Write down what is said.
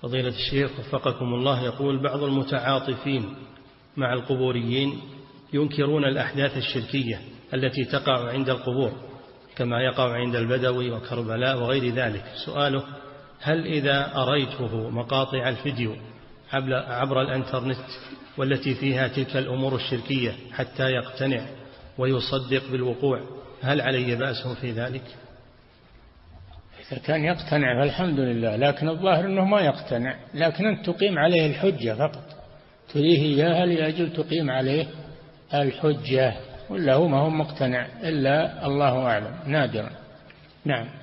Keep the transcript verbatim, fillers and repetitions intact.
فضيلة الشيخ وفقكم الله، يقول بعض المتعاطفين مع القبوريين ينكرون الأحداث الشركية التي تقع عند القبور كما يقع عند البدوي وكربلاء وغير ذلك. سؤاله: هل إذا أريته مقاطع الفيديو عبر الانترنت والتي فيها تلك الأمور الشركية حتى يقتنع ويصدق بالوقوع، هل علي بأس في ذلك؟ إذا كان يقتنع فالحمد لله، لكن الظاهر أنه ما يقتنع، لكن أنت تقيم عليه الحجة فقط، تريه إياها لأجل تقيم عليه الحجة، ولا هو ما هو مقتنع إلا الله أعلم، نادرا. نعم.